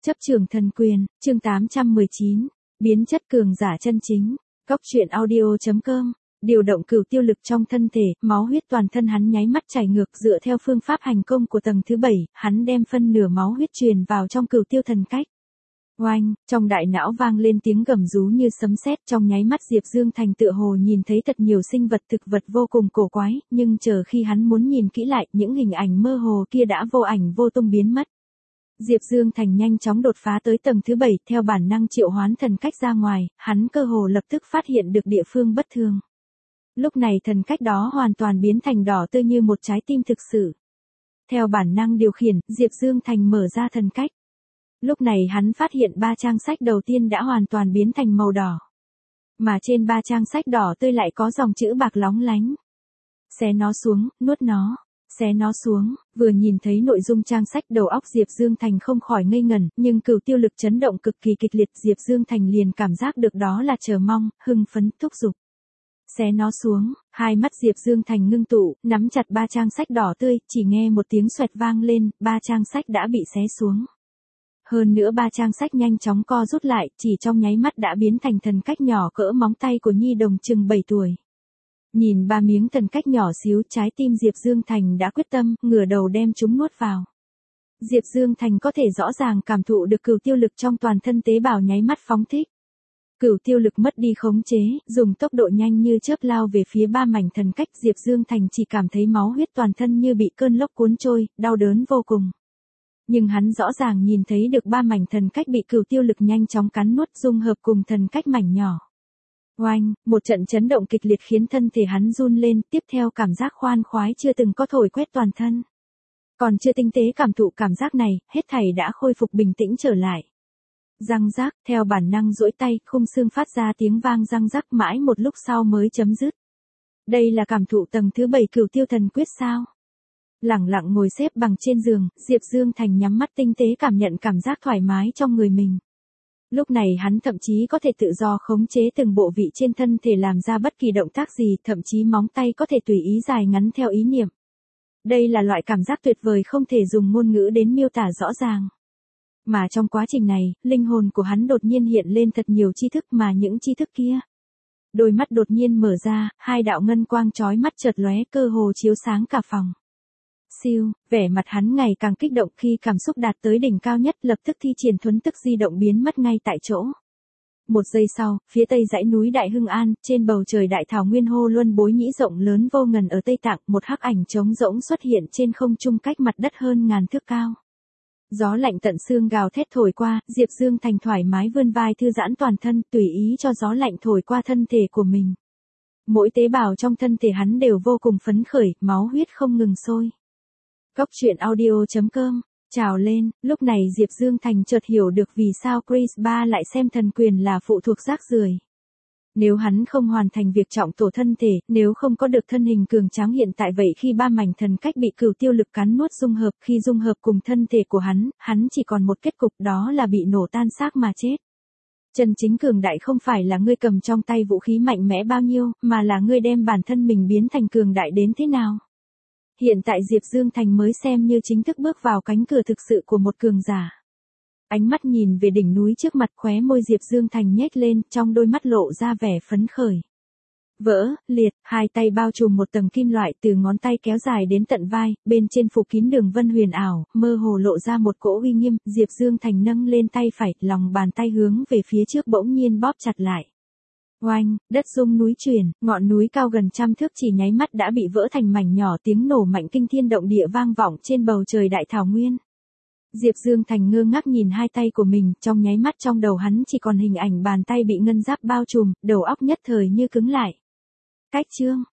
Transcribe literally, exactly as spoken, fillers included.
Chấp trường thần quyền, chương tám trăm mười chín, biến chất cường giả chân chính. Góc truyện audio chấm com. Điều động cửu tiêu lực trong thân thể, máu huyết toàn thân hắn nháy mắt chảy ngược, dựa theo phương pháp hành công của tầng thứ bảy, hắn đem phân nửa máu huyết truyền vào trong cửu tiêu thần cách. Oanh, trong đại não vang lên tiếng gầm rú như sấm sét, trong nháy mắt Diệp Dương Thành tựa hồ nhìn thấy thật nhiều sinh vật thực vật vô cùng cổ quái, nhưng chờ khi hắn muốn nhìn kỹ lại, những hình ảnh mơ hồ kia đã vô ảnh vô tung biến mất. Diệp Dương Thành nhanh chóng đột phá tới tầng thứ bảy, theo bản năng triệu hoán thần cách ra ngoài, hắn cơ hồ lập tức phát hiện được địa phương bất thường. Lúc này thần cách đó hoàn toàn biến thành đỏ tươi như một trái tim thực sự. Theo bản năng điều khiển, Diệp Dương Thành mở ra thần cách. Lúc này hắn phát hiện ba trang sách đầu tiên đã hoàn toàn biến thành màu đỏ. Mà trên ba trang sách đỏ tươi lại có dòng chữ bạc lóng lánh. Xé nó xuống, nuốt nó. Xé nó xuống, vừa nhìn thấy nội dung trang sách đầu óc Diệp Dương Thành không khỏi ngây ngẩn, nhưng cửu tiêu lực chấn động cực kỳ kịch liệt, Diệp Dương Thành liền cảm giác được đó là chờ mong, hưng phấn, thúc giục. Xé nó xuống, hai mắt Diệp Dương Thành ngưng tụ, nắm chặt ba trang sách đỏ tươi, chỉ nghe một tiếng xoẹt vang lên, ba trang sách đã bị xé xuống. Hơn nữa ba trang sách nhanh chóng co rút lại, chỉ trong nháy mắt đã biến thành thần cách nhỏ cỡ móng tay của nhi đồng chừng bảy tuổi. Nhìn ba miếng thần cách nhỏ xíu, trái tim Diệp Dương Thành đã quyết tâm, ngửa đầu đem chúng nuốt vào. Diệp Dương Thành có thể rõ ràng cảm thụ được cửu tiêu lực trong toàn thân tế bào nháy mắt phóng thích. Cửu tiêu lực mất đi khống chế, dùng tốc độ nhanh như chớp lao về phía ba mảnh thần cách, Diệp Dương Thành chỉ cảm thấy máu huyết toàn thân như bị cơn lốc cuốn trôi, đau đớn vô cùng. Nhưng hắn rõ ràng nhìn thấy được ba mảnh thần cách bị cửu tiêu lực nhanh chóng cắn nuốt, dung hợp cùng thần cách mảnh nhỏ. Oanh, một trận chấn động kịch liệt khiến thân thể hắn run lên, tiếp theo cảm giác khoan khoái chưa từng có thổi quét toàn thân. Còn chưa tinh tế cảm thụ cảm giác này, hết thảy đã khôi phục bình tĩnh trở lại. Răng rác, theo bản năng duỗi tay, khung xương phát ra tiếng vang răng rác, mãi một lúc sau mới chấm dứt. Đây là cảm thụ tầng thứ bảy cửu tiêu thần quyết sao? Lẳng lặng ngồi xếp bằng trên giường, Diệp Dương Thành nhắm mắt tinh tế cảm nhận cảm giác thoải mái trong người mình. Lúc này hắn thậm chí có thể tự do khống chế từng bộ vị trên thân thể làm ra bất kỳ động tác gì, thậm chí móng tay có thể tùy ý dài ngắn theo ý niệm. Đây là loại cảm giác tuyệt vời không thể dùng ngôn ngữ đến miêu tả rõ ràng. Mà trong quá trình này, linh hồn của hắn đột nhiên hiện lên thật nhiều tri thức, mà những tri thức kia. Đôi mắt đột nhiên mở ra, hai đạo ngân quang chói mắt chợt lóe, cơ hồ chiếu sáng cả phòng. Siêu, vẻ mặt hắn ngày càng kích động, khi cảm xúc đạt tới đỉnh cao nhất, lập tức thi triển thuấn tức di động biến mất ngay tại chỗ. Một giây sau, phía tây dãy núi Đại Hưng An, trên bầu trời đại thảo nguyên hô luân bối nhĩ rộng lớn vô ngần ở Tây Tạng, một hắc ảnh trống rỗng xuất hiện trên không trung cách mặt đất hơn ngàn thước cao. Gió lạnh tận xương gào thét thổi qua, Diệp Dương Thành thoải mái vươn vai thư giãn toàn thân, tùy ý cho gió lạnh thổi qua thân thể của mình. Mỗi tế bào trong thân thể hắn đều vô cùng phấn khởi, máu huyết không ngừng sôi. Góc truyện audio chấm com, trào lên, lúc này Diệp Dương Thành chợt hiểu được vì sao Chris ba lại xem thần quyền là phụ thuộc rác rưởi. Nếu hắn không hoàn thành việc trọng tổ thân thể, nếu không có được thân hình cường tráng hiện tại, vậy khi ba mảnh thần cách bị cửu tiêu lực cắn nuốt dung hợp, khi dung hợp cùng thân thể của hắn, hắn chỉ còn một kết cục, đó là bị nổ tan xác mà chết. Chân chính cường đại không phải là ngươi cầm trong tay vũ khí mạnh mẽ bao nhiêu, mà là ngươi đem bản thân mình biến thành cường đại đến thế nào. Hiện tại Diệp Dương Thành mới xem như chính thức bước vào cánh cửa thực sự của một cường giả. Ánh mắt nhìn về đỉnh núi trước mặt, khóe môi Diệp Dương Thành nhếch lên, trong đôi mắt lộ ra vẻ phấn khởi. Vỡ, liệt, hai tay bao trùm một tầng kim loại từ ngón tay kéo dài đến tận vai, bên trên phủ kín đường vân huyền ảo, mơ hồ lộ ra một cỗ uy nghiêm, Diệp Dương Thành nâng lên tay phải, lòng bàn tay hướng về phía trước bỗng nhiên bóp chặt lại. Oanh, đất rung núi chuyển, ngọn núi cao gần trăm thước chỉ nháy mắt đã bị vỡ thành mảnh nhỏ, tiếng nổ mạnh kinh thiên động địa vang vọng trên bầu trời đại thảo nguyên. Diệp Dương Thành ngơ ngác nhìn hai tay của mình, trong nháy mắt trong đầu hắn chỉ còn hình ảnh bàn tay bị ngân giáp bao trùm, đầu óc nhất thời như cứng lại. Cách chương,